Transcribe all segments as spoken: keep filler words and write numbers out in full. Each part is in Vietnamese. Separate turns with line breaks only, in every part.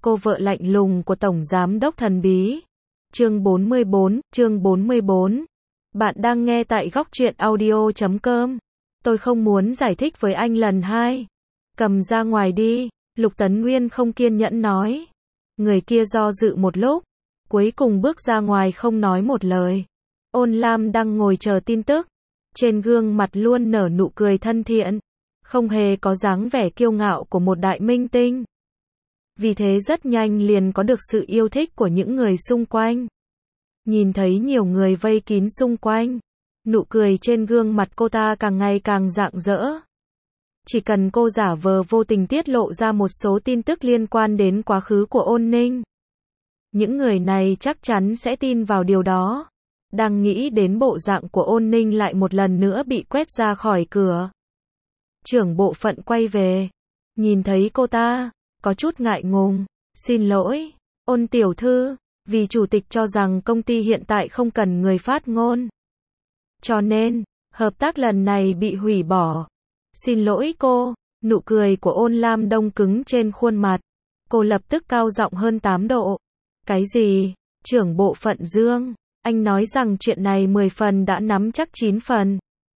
cô vợ lạnh lùng của Tổng Giám đốc thần bí. Chương bốn mươi bốn, chương bốn mươi bốn. Bạn đang nghe tại góc truyện audio chấm com. Tôi không muốn giải thích với anh lần hai. Cầm ra ngoài đi, Lục Tấn Nguyên không kiên nhẫn nói. Người kia do dự một lúc, cuối cùng bước ra ngoài không nói một lời. Ôn Lam đang ngồi chờ tin tức, trên gương mặt luôn nở nụ cười thân thiện, không hề có dáng vẻ kiêu ngạo của một đại minh tinh. Vì thế rất nhanh liền có được sự yêu thích của những người xung quanh. Nhìn thấy nhiều người vây kín xung quanh, nụ cười trên gương mặt cô ta càng ngày càng rạng rỡ. Chỉ cần cô giả vờ vô tình tiết lộ ra một số tin tức liên quan đến quá khứ của Ôn Ninh, những người này chắc chắn sẽ tin vào điều đó. Đang nghĩ đến bộ dạng của Ôn Ninh lại một lần nữa bị quét ra khỏi cửa. Trưởng bộ phận quay về, nhìn thấy cô ta, có chút ngại ngùng. Xin lỗi, Ôn tiểu thư, vì chủ tịch cho rằng công ty hiện tại không cần người phát ngôn. Cho nên, hợp tác lần này bị hủy bỏ. Xin lỗi cô, nụ cười của Ôn Lam đông cứng trên khuôn mặt. Cô lập tức cao giọng hơn tám độ. Cái gì? Trưởng bộ phận Dương, anh nói rằng chuyện này mười phần đã nắm chắc chín phần.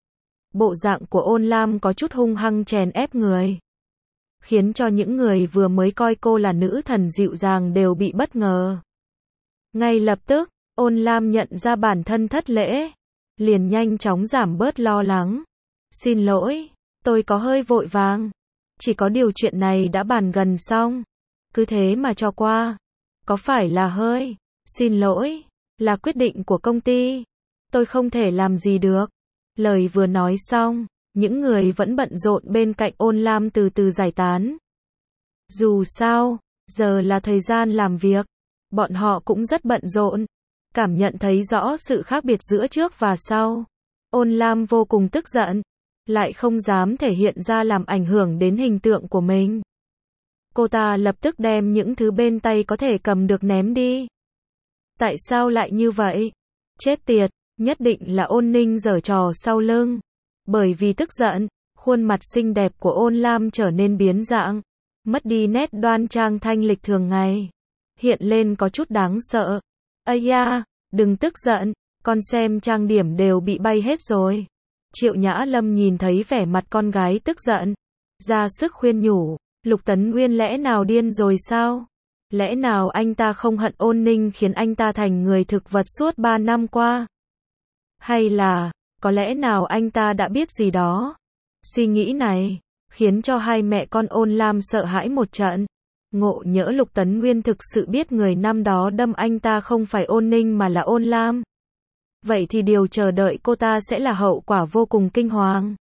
Bộ dạng của Ôn Lam có chút hung hăng chèn ép người, khiến cho những người vừa mới coi cô là nữ thần dịu dàng đều bị bất ngờ. Ngay lập tức, Ôn Lam nhận ra bản thân thất lễ, liền nhanh chóng giảm bớt lo lắng. Xin lỗi, tôi có hơi vội vàng. Chỉ có điều chuyện này đã bàn gần xong, cứ thế mà cho qua. Có phải là hơi, xin lỗi, là quyết định của công ty. Tôi không thể làm gì được. Lời vừa nói xong, những người vẫn bận rộn bên cạnh Ôn Lam từ từ giải tán. Dù sao, giờ là thời gian làm việc, bọn họ cũng rất bận rộn, cảm nhận thấy rõ sự khác biệt giữa trước và sau. Ôn Lam vô cùng tức giận, lại không dám thể hiện ra làm ảnh hưởng đến hình tượng của mình. Cô ta lập tức đem những thứ bên tay có thể cầm được ném đi. Tại sao lại như vậy? Chết tiệt, nhất định là Ôn Ninh giở trò sau lưng. Bởi vì tức giận, khuôn mặt xinh đẹp của Ôn Lam trở nên biến dạng, mất đi nét đoan trang thanh lịch thường ngày, hiện lên có chút đáng sợ. Ây da, đừng tức giận, con xem trang điểm đều bị bay hết rồi. Triệu Nhã Lâm nhìn thấy vẻ mặt con gái tức giận, ra sức khuyên nhủ. Lục Tấn Nguyên lẽ nào điên rồi sao? Lẽ nào anh ta không hận Ôn Ninh khiến anh ta thành người thực vật suốt ba năm qua? Hay là, có lẽ nào anh ta đã biết gì đó? Suy nghĩ này, khiến cho hai mẹ con Ôn Lam sợ hãi một trận. Ngộ nhỡ Lục Tấn Nguyên thực sự biết người năm đó đâm anh ta không phải Ôn Ninh mà là Ôn Lam. Vậy thì điều chờ đợi cô ta sẽ là hậu quả vô cùng kinh hoàng.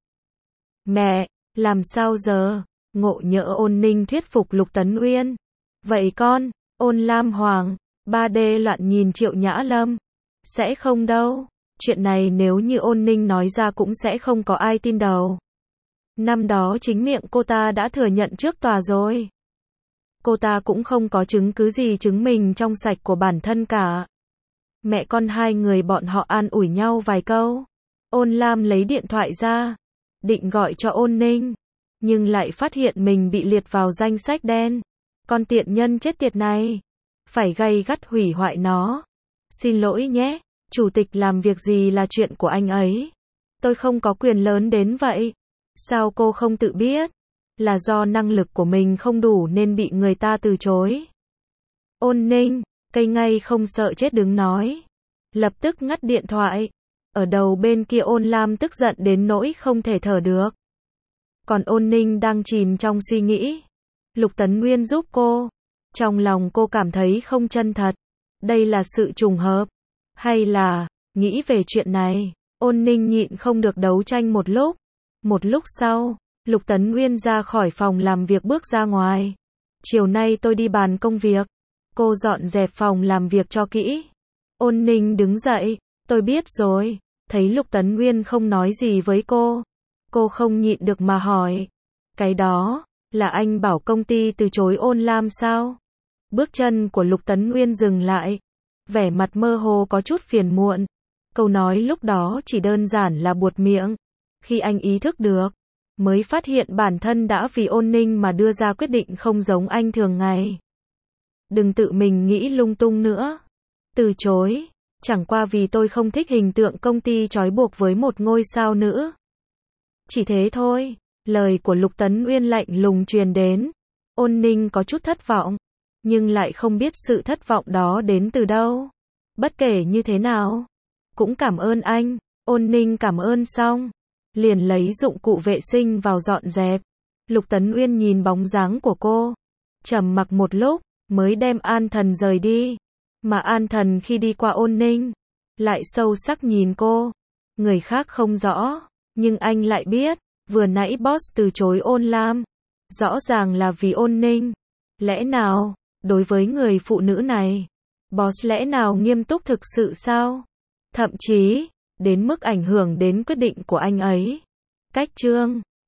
Mẹ, làm sao giờ? Ngộ nhỡ Ôn Ninh thuyết phục Lục Tấn Nguyên. Vậy con, Ôn Lam Hoàng, ba D loạn nhìn Triệu Nhã Lâm. Sẽ không đâu. Chuyện này nếu như Ôn Ninh nói ra cũng sẽ không có ai tin đâu. Năm đó chính miệng cô ta đã thừa nhận trước tòa rồi. Cô ta cũng không có chứng cứ gì chứng minh trong sạch của bản thân cả. Mẹ con hai người bọn họ an ủi nhau vài câu. Ôn Lam lấy điện thoại ra, định gọi cho Ôn Ninh, nhưng lại phát hiện mình bị liệt vào danh sách đen. Con tiện nhân chết tiệt này, phải gay gắt hủy hoại nó. Xin lỗi nhé, chủ tịch làm việc gì là chuyện của anh ấy. Tôi không có quyền lớn đến vậy. Sao cô không tự biết? Là do năng lực của mình không đủ nên bị người ta từ chối. Ôn Ninh, cây ngay không sợ chết đứng nói. Lập tức ngắt điện thoại. Ở đầu bên kia Ôn Lam tức giận đến nỗi không thể thở được. Còn Ôn Ninh đang chìm trong suy nghĩ. Lục Tấn Nguyên giúp cô. Trong lòng cô cảm thấy không chân thật. Đây là sự trùng hợp. Hay là, nghĩ về chuyện này, Ôn Ninh nhịn không được đấu tranh một lúc. Một lúc sau, Lục Tấn Nguyên ra khỏi phòng làm việc bước ra ngoài. Chiều nay tôi đi bàn công việc. Cô dọn dẹp phòng làm việc cho kỹ. Ôn Ninh đứng dậy. Tôi biết rồi. Thấy Lục Tấn Nguyên không nói gì với cô. Cô không nhịn được mà hỏi. Cái đó, là anh bảo công ty từ chối Ôn Lam sao? Bước chân của Lục Tấn Nguyên dừng lại. Vẻ mặt mơ hồ có chút phiền muộn. Câu nói lúc đó chỉ đơn giản là buột miệng. Khi anh ý thức được, mới phát hiện bản thân đã vì Ôn Ninh mà đưa ra quyết định không giống anh thường ngày. đừng tự mình nghĩ lung tung nữa. Từ chối, chẳng qua vì tôi không thích hình tượng công ty trói buộc với một ngôi sao nữ. Chỉ thế thôi, lời của Lục Tấn Uyên lạnh lùng truyền đến. Ôn Ninh có chút thất vọng, nhưng lại không biết sự thất vọng đó đến từ đâu. Bất kể như thế nào, cũng cảm ơn anh. Ôn Ninh cảm ơn xong, liền lấy dụng cụ vệ sinh vào dọn dẹp. Lục Tấn Uyên nhìn bóng dáng của cô, trầm mặc một lúc, mới đem An Thần rời đi. Mà An Thần khi đi qua Ôn Ninh, lại sâu sắc nhìn cô. Người khác không rõ, nhưng anh lại biết, vừa nãy boss từ chối Ôn Lam, rõ ràng là vì Ôn Ninh. Lẽ nào, đối với người phụ nữ này, boss lẽ nào nghiêm túc thực sự sao? Thậm chí, đến mức ảnh hưởng đến quyết định của anh ấy. Cách chương